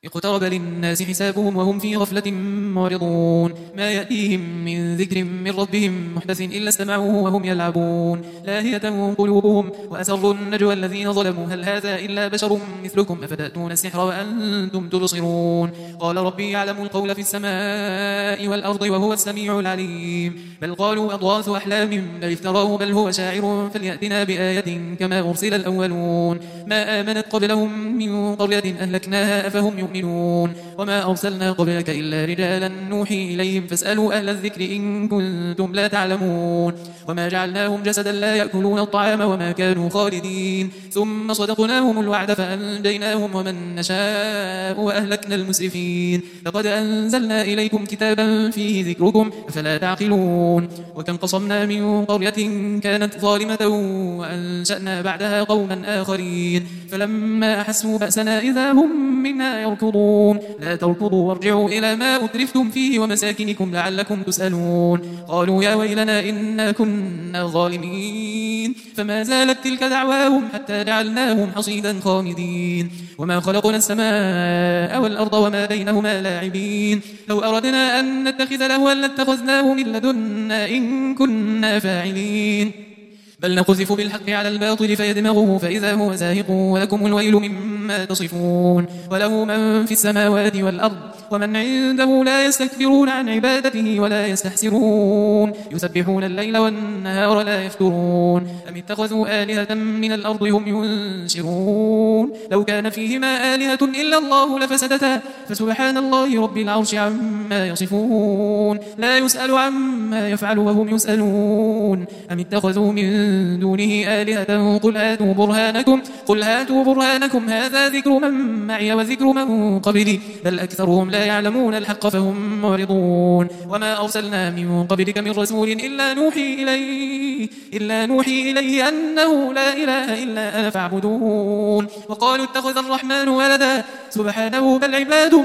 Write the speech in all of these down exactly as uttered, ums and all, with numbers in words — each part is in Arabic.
اقترب للناس حسابهم وهم في غفلة معرضون ما يأتيهم من ذكر من ربهم محدث إلا استمعوه وهم يلعبون لاهية قلوبهم وأسروا النجوى الذين ظلموا هل هذا إلا بشر مثلكم أفتأتون السحر وأنتم تبصرون قال ربي يعلم القول في السماء والأرض وهو السميع العليم بل قالوا أضغاث أحلام بل افتراه بل هو شاعر فليأتنا بآية كما أرسل الأولون ما آمنت قبلهم من قرية أهلكناها أفهم يؤمنون وما أرسلنا قبلك إلا رجالا نوحي إليهم فاسألوا أهل الذكر إن كنتم لا تعلمون وما جعلناهم جسدا لا يأكلون الطعام وما كانوا خالدين ثم صدقناهم الوعد فأنجيناهم ومن نشاء وأهلكنا المسرفين لقد أنزلنا إليكم كتابا فيه ذكركم أفلا تعقلون وكم قصمنا من قرية كانت ظالمة وأنشأنا بعدها قوما آخرين فلما أحسوا بأسنا إذا هم منا يركضون لا تركضوا وارجعوا إلى ما أترفتم فيه ومساكنكم لعلكم تسألون قالوا يا ويلنا إنا كنا ظالمين فما زالت تلك دعواهم حتى جعلناهم حصيدا خامدين وما خلقنا السماء والأرض وما بينهما لاعبين لو أردنا أن نتخذ لهوا لاتخذناه من لدنا إن كنا فاعلين بل نقذف بالحق على الباطل فيدمغه فإذا هو زاهق ولكم الويل مما تصفون وله من في السماوات والأرض ومن عنده لا يستكبرون عن عبادته ولا يستحسرون يسبحون الليل والنهار لا يفترون أم اتخذوا آلهة من الأرض هم ينشرون لو كان فيهما آلهة إلا الله لفسدتا فسبحان الله رب العرش عما يصفون لا يسأل عما يفعل وهم يسألون أم اتخذوا من دونه آلهة قل هاتوا برهانكم قل هاتوا برهانكم هذا ذكر من معي وذكر من قبلي بل أكثرهم لا يعلمون الحق فهم معرضون وما أرسلنا من قبلك من رسول إلا نوحي إليه إلا نوحي إليه أنه لا إله إلا أنا فاعبدون وقالوا اتخذ الرحمن ولدا سبحانه بل عباد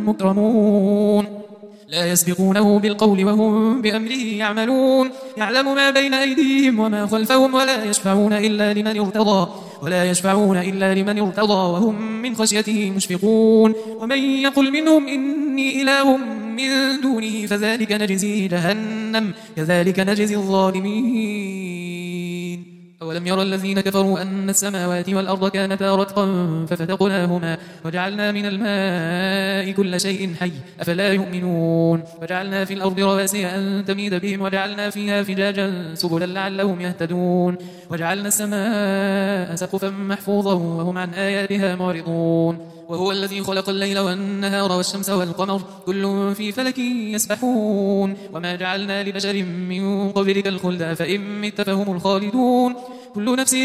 مكرمون لا يسبقونه بالقول وهم بأمره يعملون يعلم ما بين أيديهم وما خلفهم ولا يشفعون إلا لمن ارتضى ولا يشفعون إلا لمن ارتضى وهم من خشيته مشفقون ومن يقل منهم إني إله من دونه فذلك نجزيه جهنم كذلك نجزي الظالمين أولم يرى الذين كفروا أن السماوات والأرض كانتا رتقا ففتقناهما وجعلنا من الماء كل شيء حي أفلا يؤمنون وجعلنا في الأرض رواسي أن تميد بهم وجعلنا فيها فجاجا سبلا لعلهم يهتدون وجعلنا السماء سقفا محفوظا وهم عن آياتها معرضون وهو الذي خلق الليل والنهار والشمس والقمر كل في فلك يسبحون وما جعلنا لبشر من قبلك الخلد أفإن مت فهم الخالدون كل نفس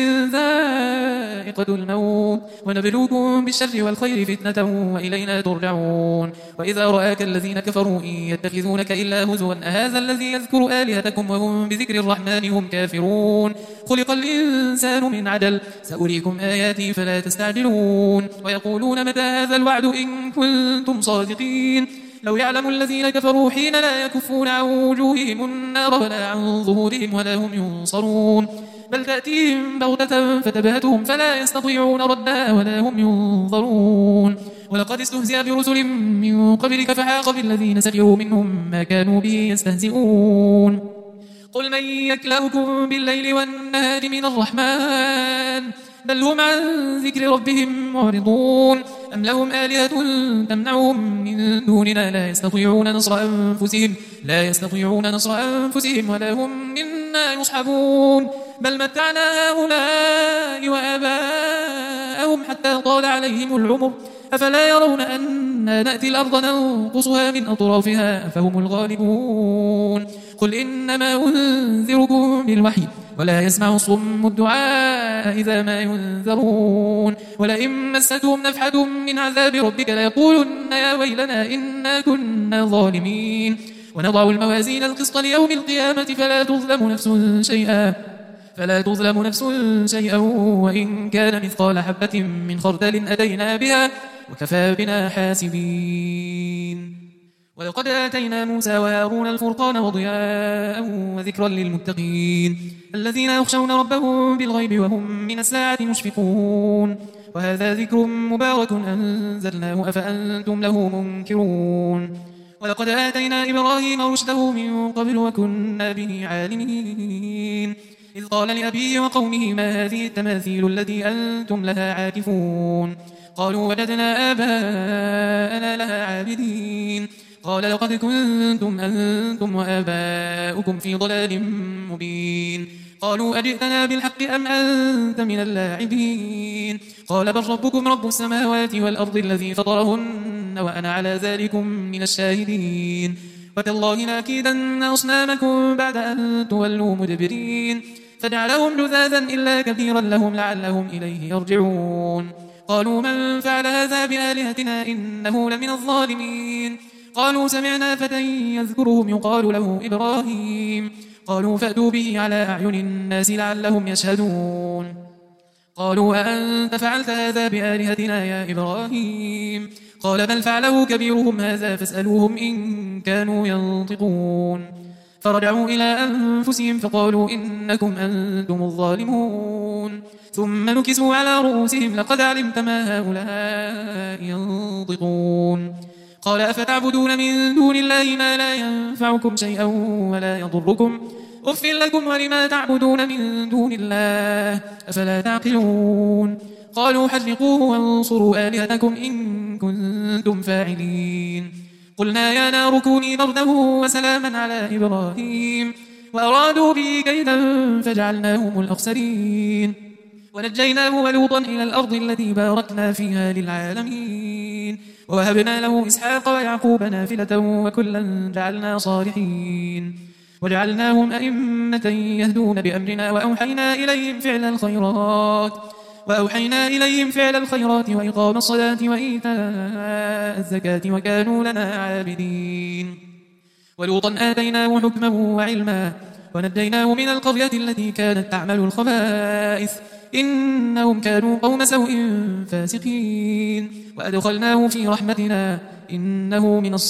ذائقة الموت ونبلوكم بالشر والخير فتنة وإلينا ترجعون وإذا رآك الذين كفروا إن يتخذونك إلا هزوا أهذا الذي يذكر آلهتكم وهم بذكر الرحمن هم كافرون خلق الإنسان من عجل سأريكم آياتي فلا تستعجلون ويقولون متى هذا الوعد إن كنتم صادقين لو يعلم الذين كفروا حين لا يكفون عن وجوههم النار ولا عن ظهورهم ولا هم ينصرون بل تأتيهم بغتة فتبهتهم فلا يستطيعون ردها ولا هم ينظرون ولقد استهزئ برسل من قبلك فحاق بالذين سخروا منهم ما كانوا به يستهزئون قل من يكلؤكم بالليل والنهار من الرحمن بل هم عن ذكر ربهم معرضون أم لهم آلهة تمنعهم من دوننا لا يستطيعون نصر أنفسهم لا يستطيعون نصر أنفسهم ولا هم منا يصحبون بل متعنا هؤلاء وآباءهم حتى طال عليهم العمر أفلا يرون أنا نأتي الأرض ننقصها من أطرافها فهم الغالبون قل إنما أنذركم بالوحي ولا يسمع الصم الدعاء إذا ما ينذرون ولئن مستهم نفحة من عذاب ربك ليقولن يا ويلنا إنا كنا ظالمين ونضع الموازين القسط ليوم القيامة فلا تظلم نفس شيئا فلا تظلم نفس شيئا وإن كان مثقال حبة من خردل أتينا بها وكفى بنا حاسبين ولقد آتينا موسى وهارون الفرقان وضياء وذكرا للمتقين الذين يخشون ربهم بالغيب وهم من الساعة مشفقون وهذا ذكر مبارك أنزلناه أفأنتم له منكرون ولقد آتينا إبراهيم رشده من قبل وكنا به عالمين إذ قال لأبيه وقومه ما هذه التماثيل التي أنتم لها عاكفون قالوا وجدنا آباءنا لها عابدين قال لقد كنتم أنتم وآباؤكم في ضلال مبين قالوا أجئتنا بالحق أم أنت من اللاعبين قال بل ربكم رب السماوات والأرض الذي فطرهن وأنا على ذلكم من الشاهدين وتالله لأكيدن أصنامكم بعد أن تولوا مدبرين فجعلهم جذاذا إلا كثيرا لهم لعلهم إليه يرجعون قالوا من فعل هذا بآلهتنا إنه لمن الظالمين قالوا سمعنا فتى يذكرهم يقال له إبراهيم قالوا فأتوا به على أعين الناس لعلهم يشهدون قالوا أأنت فعلت هذا بآلهتنا يا إبراهيم قال بل فعله كبيرهم هذا فاسألوهم إن كانوا ينطقون فرجعوا إلى أنفسهم فقالوا إنكم أنتم الظالمون ثم نكسوا على رؤوسهم لقد علمت ما هؤلاء ينطقون قال أفتعبدون من دون الله ما لا ينفعكم شيئا ولا يضركم أف لكم ولما تعبدون من دون الله أفلا تعقلون قالوا حرقوه وانصروا آلهتكم إن كنتم فاعلين قلنا يا نار كوني بردا وسلاما على إبراهيم وأرادوا به كيدا فجعلناهم الأخسرين ونجيناه ولوطا إلى الأرض التي باركنا فيها للعالمين ووهبنا له إسحاق ويعقوب نافلة وكلا جعلنا صالحين وجعلناهم أئمة يهدون بأمرنا وأوحينا إليهم فعل الخيرات وأوحينا إليهم فعل الخيرات وإقام الصلاة وإيتاء الزكاة وكانوا لنا عابدين ولوطا آتيناه حكما وعلما ونجيناه من القرية التي كانت تعمل الخبائث إنهم كانوا قوم سوء فاسقين وأدخلناه في رحمتنا إنه من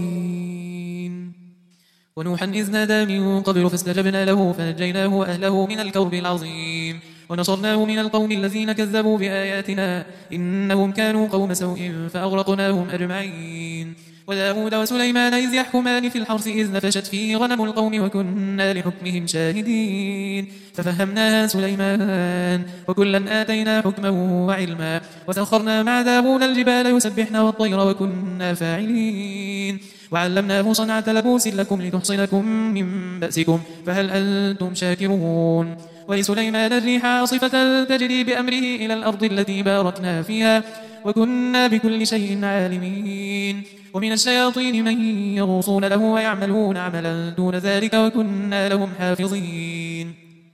الصالحين ونوحا إذ نادى من قبل فاستجبنا له فنجيناه وأهله من الكرب العظيم ونصرناه من القوم الذين كذبوا بآياتنا إنهم كانوا قوم سوء فأغرقناهم أجمعين وداود وسليمان إذ يحكمان في الحرث إذ نفشت فيه غنم القوم وكنا لحكمهم شاهدين ففهمناها سليمان وكلا آتينا حكما وعلما وسخرنا مع داود الجبال يسبحن والطير وكنا فاعلين وعلمناه صنعة لبوس لكم لتحصنكم من بأسكم فهل أنتم شاكرون ولسليمان الريح عاصفة تجري بأمره إلى الأرض التي باركنا فيها وكنا بكل شيء عالمين ومن الشياطين من يغوصون له ويعملون عملا دون ذلك وكنا لهم حافظين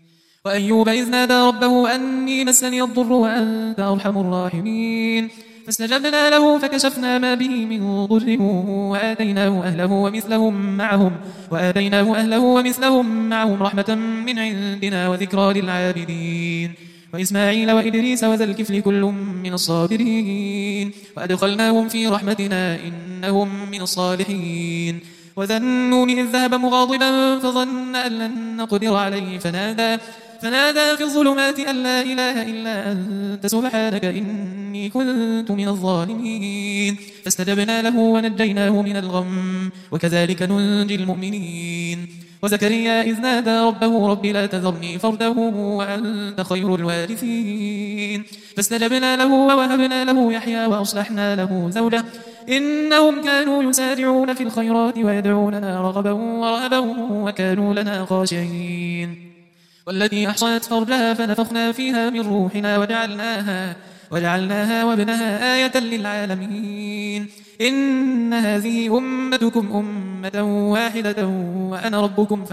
وأيوب إذ نادى ربه أني مسني الضر وأنت أرحم الراحمين فاستجبنا له فكشفنا ما به من ضر وآتيناه أهله ومثلهم معهم وآتيناه أهله ومثلهم معهم رحمة من عندنا وذكرى للعابدين وإسماعيل وإدريس وذا الكفل كل من الصابرين وأدخلناهم في رحمتنا إنهم من الصالحين وذا النون إذ ذهب مغاضبا فظن أن لن نقدر عليه فنادى فنادى في الظلمات أن لا إله إلا أنت سبحانك إني كنت من الظالمين فاستجبنا له ونجيناه من الغم وكذلك ننجي المؤمنين وزكريا إذ نادى ربه رب لا تذرني فردا وأنت خير الوارثين فاستجبنا له ووهبنا له يحيى وأصلحنا له زوجه إنهم كانوا يسارعون في الخيرات ويدعوننا رغبا ورهبا وكانوا لنا خاشعين والتي أحصنت فرجها فنفخنا فيها من روحنا وجعلناها وجعلناها وابنها آية للعالمين إن هذه أمتكم أمة واحدة وأنا ربكم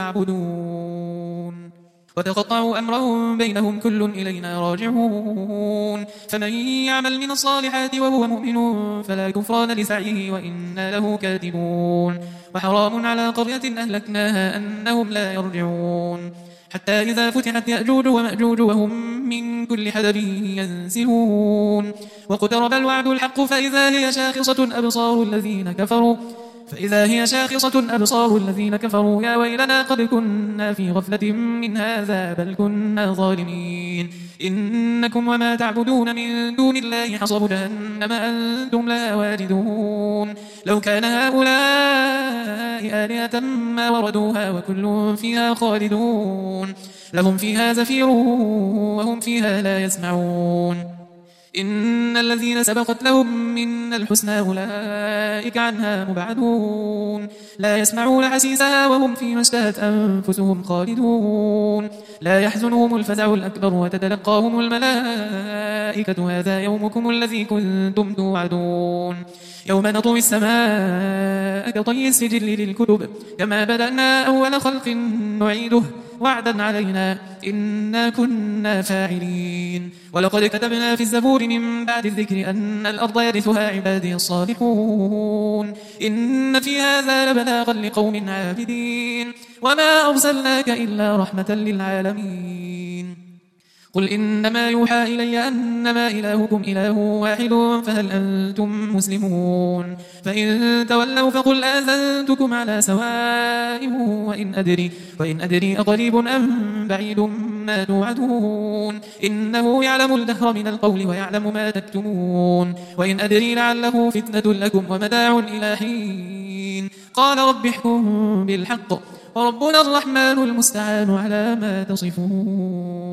فاعبدون وتقطعوا أمرهم بينهم كل إلينا راجعون فمن يعمل من الصالحات وهو مؤمن فلا كفران لسعيه وإنا له كاتبون وحرام على قرية أهلكناها أنهم لا يرجعون حتى إذا فتحت يأجوج ومأجوج وهم من كل حدب ينسلون واقترب الوعد الحق فإذا هي شاخصة أبصار الذين كفروا فإذا هي شاخصة أبصار الذين كفروا يا ويلنا قد كنا في غفلة من هذا بل كنا ظالمين إنكم وما تعبدون من دون الله حصب جهنم أنتم لها واردون لو كان هؤلاء آلهة ما وردوها وكل فيها خالدون لهم فيها زفير وهم فيها لا يسمعون إن الذين سبقت لهم من الحسنى أولئك عنها مبعدون لا يسمعون حسيسها وهم فيما اشتهت أنفسهم خالدون لا يحزنهم الفزع الأكبر وتتلقاهم الملائكة هذا يومكم الذي كنتم توعدون يوم نطوي السماء كطي السجل للكتب كما بدأنا أول خلق نعيده وعدا علينا إنا كنا فاعلين ولقد كتبنا في الزبور من بعد الذكر أن الأرض يرثها عبادي الصالحون إن في هذا لبلاغا لقوم عابدين وما أرسلناك إلا رحمة للعالمين قل إنما يوحى إلي أنما إلهكم إله واحد فهل أنتم مسلمون فإن تولوا فقل آذنتكم على سواء وإن أدري, وإن أدري أقريب أم بعيد ما توعدون إنه يعلم الدهر من القول ويعلم ما تكتمون وإن أدري لعله فتنة لكم ومتاع إلى حين قال رب احكم بالحق وربنا الرحمن المستعان على ما تصفون.